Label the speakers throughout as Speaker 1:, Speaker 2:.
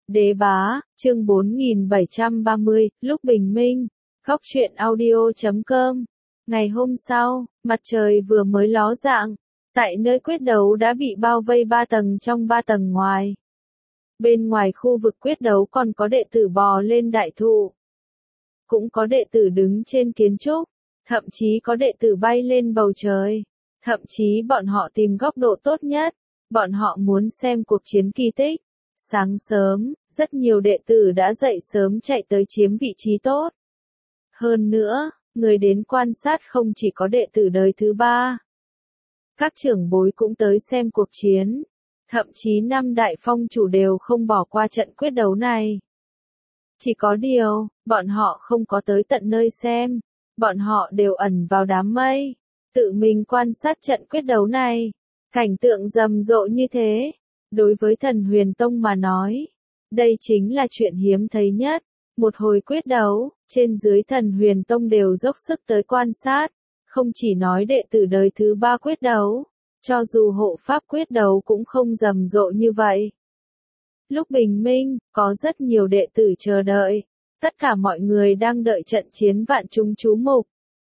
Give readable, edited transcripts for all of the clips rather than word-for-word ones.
Speaker 1: Đế bá, chương 4730, lúc bình minh, góc truyện audio.com. Ngày hôm sau, mặt trời vừa mới ló dạng, tại nơi quyết đấu đã bị bao vây 3 tầng trong 3 tầng ngoài. Bên ngoài khu vực quyết đấu còn có đệ tử bò lên đại thụ. Cũng có đệ tử đứng trên kiến trúc, thậm chí có đệ tử bay lên bầu trời. Thậm chí bọn họ tìm góc độ tốt nhất, bọn họ muốn xem cuộc chiến kỳ tích. Sáng sớm, rất nhiều đệ tử đã dậy sớm chạy tới chiếm vị trí tốt. Hơn nữa, người đến quan sát không chỉ có đệ tử đời thứ 3. Các trưởng bối cũng tới xem cuộc chiến. Thậm chí 5 đại phong chủ đều không bỏ qua trận quyết đấu này. Chỉ có điều, bọn họ không có tới tận nơi xem. Bọn họ đều ẩn vào đám mây, tự mình quan sát trận quyết đấu này. Cảnh tượng rầm rộ như thế, đối với Thần Huyền Tông mà nói, đây chính là chuyện hiếm thấy nhất. Một hồi quyết đấu, trên dưới Thần Huyền Tông đều dốc sức tới quan sát, không chỉ nói đệ tử đời thứ 3 quyết đấu, cho dù hộ pháp quyết đấu cũng không rầm rộ như vậy. Lúc bình minh, có rất nhiều đệ tử chờ đợi, tất cả mọi người đang đợi trận chiến vạn chúng chú mục.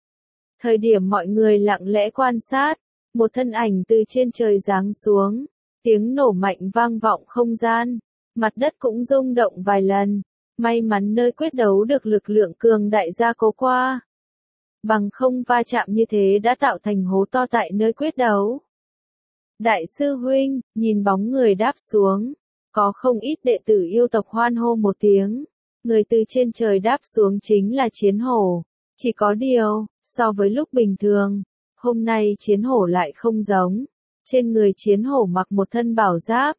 Speaker 1: Thời điểm mọi người lặng lẽ quan sát, một thân ảnh từ trên trời giáng xuống, tiếng nổ mạnh vang vọng không gian, mặt đất cũng rung động vài lần. May mắn nơi quyết đấu được lực lượng cường đại gia cố qua. Bằng không va chạm như thế đã tạo thành hố to tại nơi quyết đấu. Đại sư huynh, nhìn bóng người đáp xuống, có không ít đệ tử yêu tộc hoan hô một tiếng. Người từ trên trời đáp xuống chính là Chiến Hổ. Chỉ có điều, so với lúc bình thường, hôm nay Chiến Hổ lại không giống. Trên người Chiến Hổ mặc một thân bảo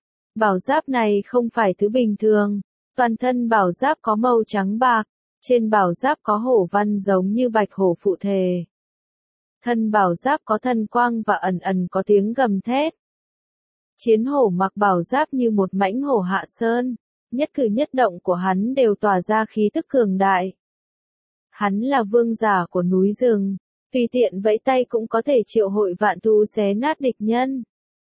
Speaker 1: giáp này không phải thứ bình thường. Toàn thân bảo giáp có màu trắng bạc, trên bảo giáp có hổ văn giống như bạch hổ phụ thể. Thân bảo giáp có thần quang và ẩn ẩn có tiếng gầm thét. Chiến Hổ mặc bảo giáp như một mãnh hổ hạ sơn, nhất cử nhất động của hắn đều tỏa ra khí tức cường đại. Hắn là vương giả của núi rừng, tùy tiện vẫy tay cũng có thể triệu hội vạn thú xé nát địch nhân.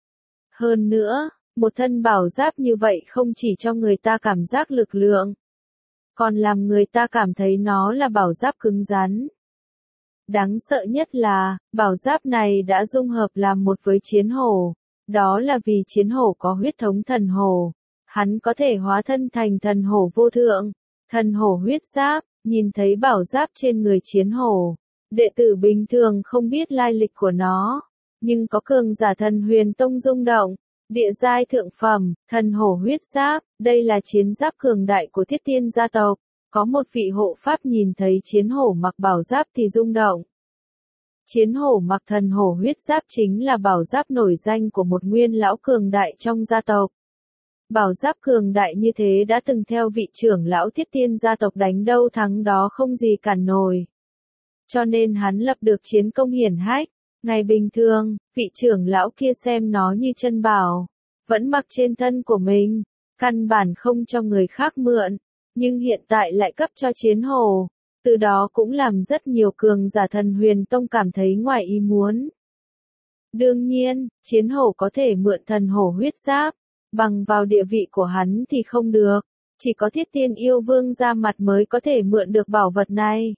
Speaker 1: Hơn nữa, một thân bảo giáp như vậy không chỉ cho người ta cảm giác lực lượng, còn làm người ta cảm thấy nó là bảo giáp cứng rắn. Đáng sợ nhất là, bảo giáp này đã dung hợp làm một với Chiến Hổ. Đó là vì Chiến Hổ có huyết thống thần hổ. Hắn có thể hóa thân thành thần hổ vô thượng. Thần hổ huyết giáp, nhìn thấy bảo giáp trên người Chiến Hổ. Đệ tử bình thường không biết lai lịch của nó. Nhưng có cường giả Thần Huyền Tông rung động. Địa giai thượng phẩm, thần hổ huyết giáp, đây là chiến giáp cường đại của Thiết Tiên gia tộc. Có một vị hộ pháp nhìn thấy Chiến Hổ mặc bảo giáp thì rung động. Chiến Hổ mặc thần hổ huyết giáp chính là bảo giáp nổi danh của một nguyên lão cường đại trong gia tộc. Bảo giáp cường đại như thế đã từng theo vị trưởng lão Thiết Tiên gia tộc đánh đâu thắng đó không gì cản nổi. Cho nên hắn lập được chiến công hiển hách. Ngày bình thường, vị trưởng lão kia xem nó như chân bảo, vẫn mặc trên thân của mình, căn bản không cho người khác mượn, nhưng hiện tại lại cấp cho Chiến Hổ, từ đó cũng làm rất nhiều cường giả Thần Huyền Tông cảm thấy ngoài ý muốn. Đương nhiên, Chiến Hổ có thể mượn thần hổ huyết giáp, bằng vào địa vị của hắn thì không được, chỉ có Thiết Tiên yêu vương ra mặt mới có thể mượn được bảo vật này.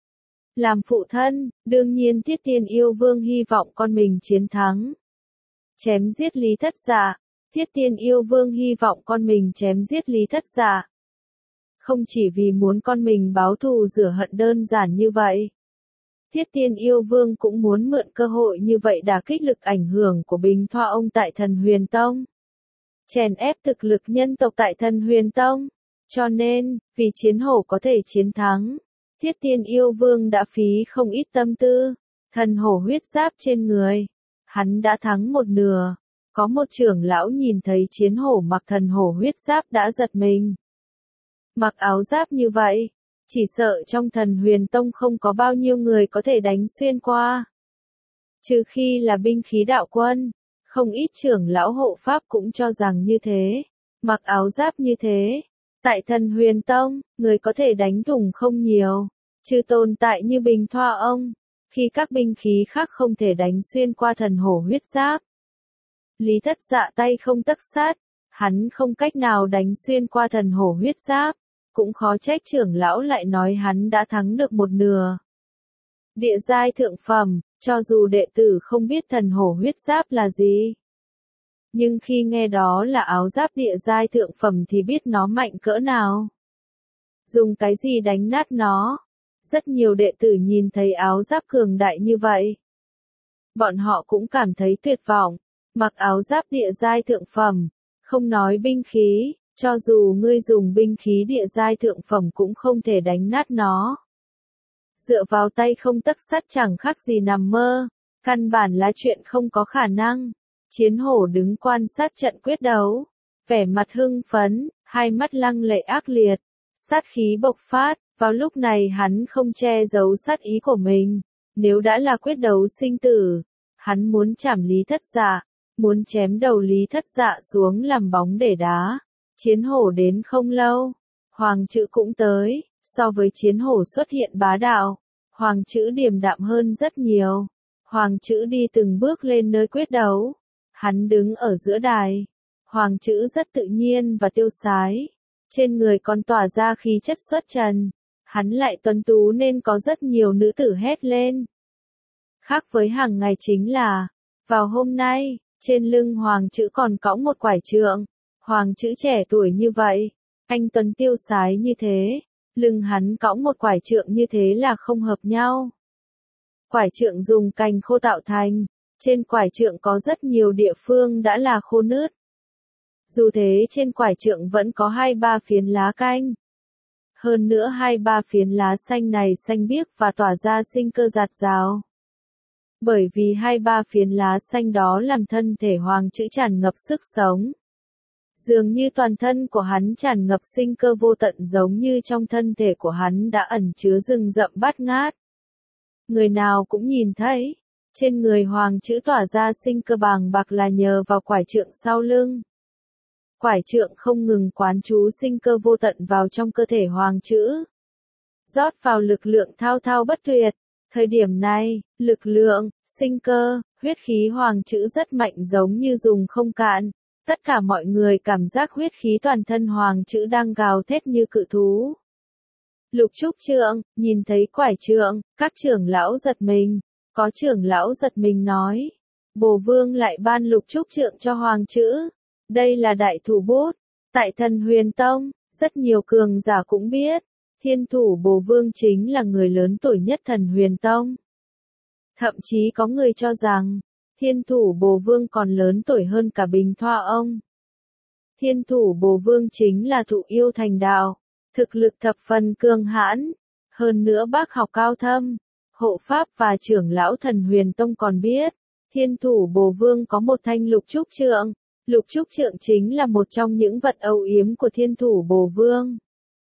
Speaker 1: Làm phụ thân, đương nhiên Thiết Tiên yêu vương hy vọng con mình chiến thắng. Chém giết Lý Thất Dạ, Thiết Tiên yêu vương hy vọng con mình chém giết Lý Thất Dạ. Không chỉ vì muốn con mình báo thù rửa hận đơn giản như vậy. Thiết Tiên yêu vương cũng muốn mượn cơ hội như vậy đả kích lực ảnh hưởng của Bình Thoa ông tại Thần Huyền Tông. Chèn ép thực lực nhân tộc tại Thần Huyền Tông. Cho nên, vì Chiến Hổ có thể chiến thắng. Thiết Tiên yêu vương đã phí không ít tâm tư, thần hổ huyết giáp trên người. Hắn đã thắng một nửa. Có một trưởng lão nhìn thấy Chiến Hổ mặc thần hổ huyết giáp đã giật mình. Mặc áo giáp như vậy, chỉ sợ trong Thần Huyền Tông không có bao nhiêu người có thể đánh xuyên qua. Trừ khi là binh khí đạo quân, không ít trưởng lão hộ pháp cũng cho rằng như thế. Mặc áo giáp như thế. Tại Thần Huyền Tông, người có thể đánh thủng không nhiều, trừ tồn tại như Bình Thoa ông, khi các binh khí khác không thể đánh xuyên qua thần hổ huyết giáp. Lý Thất Dạ tay không tấc sắt, Hắn không cách nào đánh xuyên qua thần hổ huyết giáp, cũng khó trách trưởng lão lại nói hắn đã thắng được một nửa. Địa giai thượng phẩm, cho dù đệ tử không biết thần hổ huyết giáp là gì, nhưng khi nghe đó là áo giáp địa giai thượng phẩm thì biết nó mạnh cỡ nào. Dùng cái gì đánh nát nó? Rất nhiều đệ tử nhìn thấy áo giáp cường đại như vậy. Bọn họ cũng cảm thấy tuyệt vọng, mặc áo giáp địa giai thượng phẩm, không nói binh khí, cho dù ngươi dùng binh khí địa giai thượng phẩm cũng không thể đánh nát nó. Dựa vào tay không tấc sắt chẳng khác gì nằm mơ, căn bản là chuyện không có khả năng. Chiến hổ đứng quan sát trận quyết đấu, vẻ mặt hưng phấn, hai mắt lăng lệ ác liệt, sát khí bộc phát, vào lúc này hắn không che giấu sát ý của mình, nếu đã là quyết đấu sinh tử, hắn muốn chảm Lý Thất Dạ, muốn chém đầu Lý Thất Dạ xuống làm bóng để đá. Chiến hổ đến không lâu, Hoàng Chữ cũng tới, so với chiến hổ xuất hiện bá đạo, Hoàng Chữ điềm đạm hơn rất nhiều. Hoàng Chữ đi từng bước lên nơi quyết đấu. Hắn đứng ở giữa đài. Hoàng Chữ rất tự nhiên và tiêu sái. Trên người còn tỏa ra khí chất xuất trần. Hắn lại tuấn tú nên có rất nhiều nữ tử hét lên. Khác với hàng ngày chính là, vào hôm nay, trên lưng Hoàng Chữ còn cõng một quải trượng. Hoàng Chữ trẻ tuổi như vậy, anh tuấn tiêu sái như thế, lưng hắn cõng một quải trượng như thế là không hợp nhau. Quải trượng dùng cành khô tạo thành, trên quải trượng có rất nhiều địa phương đã là khô nứt. Dù thế trên quải trượng vẫn có 2-3 phiến lá canh. Hơn nữa 2-3 phiến lá xanh này xanh biếc và tỏa ra sinh cơ rạt rào. Bởi vì 2-3 phiến lá xanh đó làm thân thể Hoàng Chữ tràn ngập sức sống. Dường như toàn thân của hắn tràn ngập sinh cơ vô tận giống như trong thân thể của hắn đã ẩn chứa rừng rậm bát ngát. Người nào cũng nhìn thấy, trên người Hoàng Chữ tỏa ra sinh cơ bàng bạc là nhờ vào quải trượng sau lưng. Quải trượng không ngừng quán trú sinh cơ vô tận vào trong cơ thể Hoàng Chữ. Rót vào lực lượng thao thao bất tuyệt. Thời điểm này, lực lượng, sinh cơ, huyết khí Hoàng Chữ rất mạnh giống như dùng không cạn. Tất cả mọi người cảm giác huyết khí toàn thân Hoàng Chữ đang gào thét như cự thú. Lục Trúc Trượng, nhìn thấy quải trượng, các trưởng lão giật mình. Có trưởng lão giật mình nói. Bồ Vương lại ban Lục Trúc Trượng cho Hoàng Chữ. Đây là đại thủ bút. Tại Thần Huyền Tông, rất nhiều cường giả cũng biết. Thiên thủ Bồ Vương chính là người lớn tuổi nhất Thần Huyền Tông. Thậm chí có người cho rằng, Thiên thủ Bồ Vương còn lớn tuổi hơn cả Bình Thoa ông. Thiên thủ Bồ Vương chính là thụ yêu thành đạo, thực lực thập phần cường hãn, hơn nữa bác học cao thâm, hộ pháp và trưởng lão Thần Huyền Tông còn biết, Thiên thủ Bồ Vương có một thanh lục trúc trượng, lục trúc trượng chính là một trong những vật âu yếm của Thiên thủ Bồ Vương.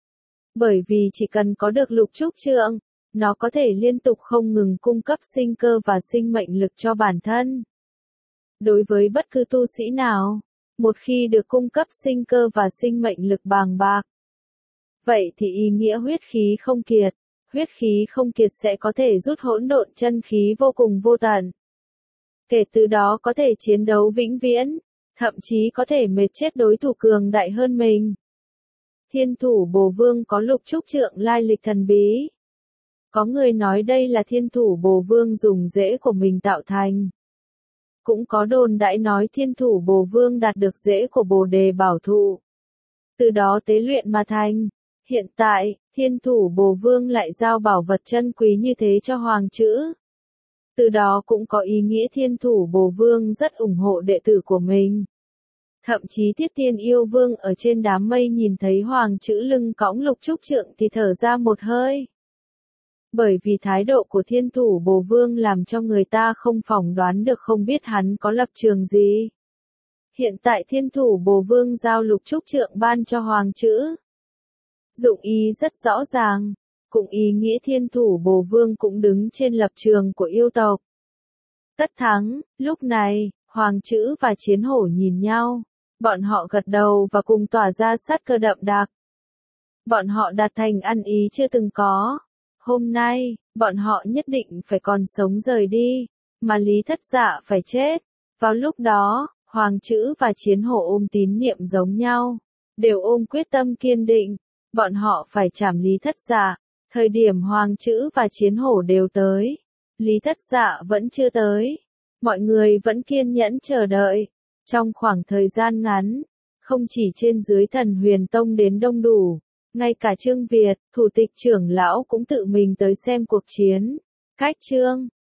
Speaker 1: Bởi vì chỉ cần có được lục trúc trượng, nó có thể liên tục không ngừng cung cấp sinh cơ và sinh mệnh lực cho bản thân. Đối với bất cứ tu sĩ nào, một khi được cung cấp sinh cơ và sinh mệnh lực bàng bạc, vậy thì ý nghĩa huyết khí không kiệt sẽ có thể rút hỗn độn chân khí vô cùng vô tận. Kể từ đó có thể chiến đấu vĩnh viễn, thậm chí có thể mệt chết đối thủ cường đại hơn mình. Thiên thủ Bồ Vương có lục trúc trượng lai lịch thần bí. Có người nói đây là Thiên thủ Bồ Vương dùng rễ của mình tạo thành. Cũng có đồn đại nói Thiên thủ Bồ Vương đạt được rễ của Bồ Đề Bảo Thụ. Từ đó tế luyện mà thành. Hiện tại, Thiên thủ Bồ Vương lại giao bảo vật chân quý như thế cho Hoàng Chữ. Từ đó cũng có ý nghĩa Thiên thủ Bồ Vương rất ủng hộ đệ tử của mình. Thậm chí Thiết Tiên Yêu Vương ở trên đám mây nhìn thấy Hoàng Chữ lưng cõng lục trúc trượng thì thở ra một hơi. Bởi vì thái độ của Thiên thủ Bồ Vương làm cho người ta không phỏng đoán được không biết hắn có lập trường gì. Hiện tại Thiên thủ Bồ Vương giao lục trúc trượng ban cho Hoàng Chữ. Dụng ý rất rõ ràng, cũng ý nghĩa Thiên thủ Bồ Vương cũng đứng trên lập trường của yêu tộc. Tất thắng, lúc này, Hoàng Chữ và Chiến Hổ nhìn nhau, bọn họ gật đầu và cùng tỏa ra sát cơ đậm đặc. Bọn họ đạt thành ăn ý chưa từng có. Hôm nay, bọn họ nhất định phải còn sống rời đi, mà Lý Thất Dạ phải chết. Vào lúc đó, Hoàng Chữ và Chiến Hổ ôm tín niệm giống nhau, đều ôm quyết tâm kiên định, bọn họ phải trảm Lý Thất Dạ. Thời điểm Hoàng Chữ và Chiến Hổ đều tới, Lý Thất Dạ vẫn chưa tới. Mọi người vẫn kiên nhẫn chờ đợi. Trong khoảng thời gian ngắn, không chỉ trên dưới Thần Huyền Tông đến đông đủ, ngay cả Trương Việt, thủ tịch trưởng lão cũng tự mình tới xem cuộc chiến. Cách Trương